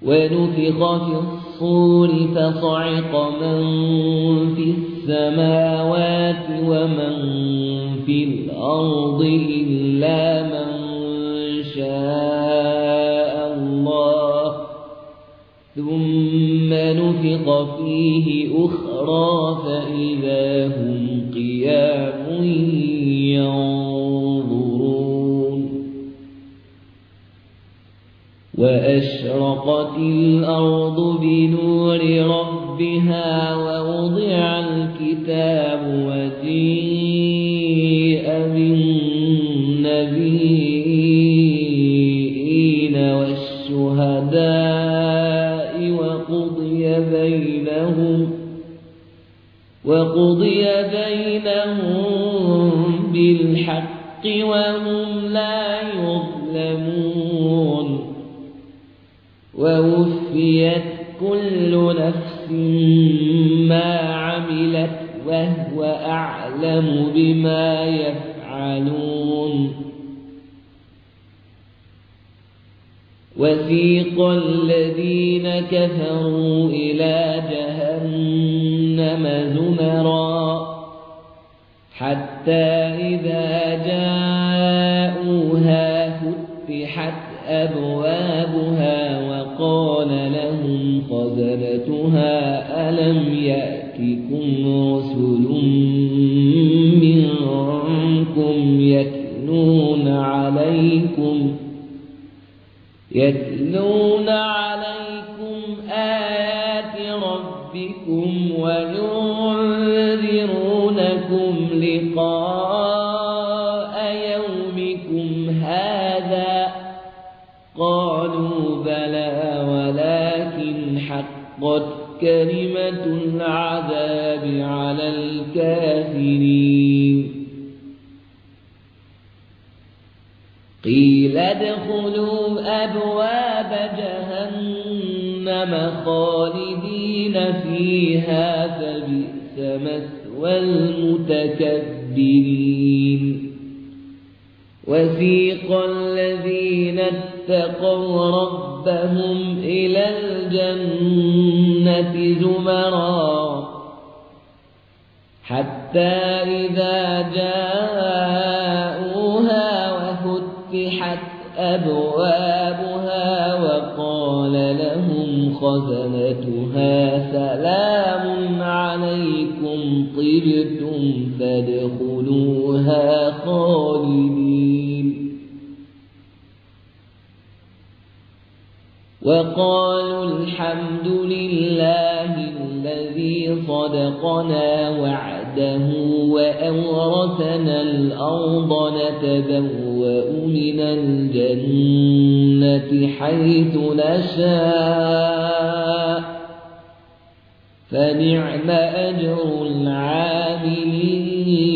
ونفخ في الصور فصعق من في السماوات ومن في الأرض إلا من شاء الله ثم نفخ فيه أخرى فإذا هم قيام ينظرون وأشرقت الأرض بنور ربها ووضع الكتاب وجيء بالنبيين والشهداء وقضي بينهم بالحق وهم لا يظلمون ووفيت كل نفس ما عملت وهو أعلم بما يفعلون وسيق الذين كفروا إلى جهنم زمرا حتى إذا جاءوها فتحت أبوابها وقال لهم خزنتها ألم يأتكم رسل منكم يتلون عليكم آيات ربكم وينذرونكم لقاء يومكم هذا قالوا بلى ولكن حقت كلمة العذاب على الكافرين قيل ادخلوا أبواب جهنم خالدين فيها فبئس مثوى المتكبرين وسيق الذين اتقوا ربهم إلى الجنة زمرا حتى إذا جاءوها وفتحت أبوابها وقال لهم خزنتها سلام عليكم طبتم فادخلوها خالدين وقالوا الحمد لله الذي صدقنا وعده وأورثنا الأرض نتبوأ من الجنة حيث نشاء فنعم أجر العاملين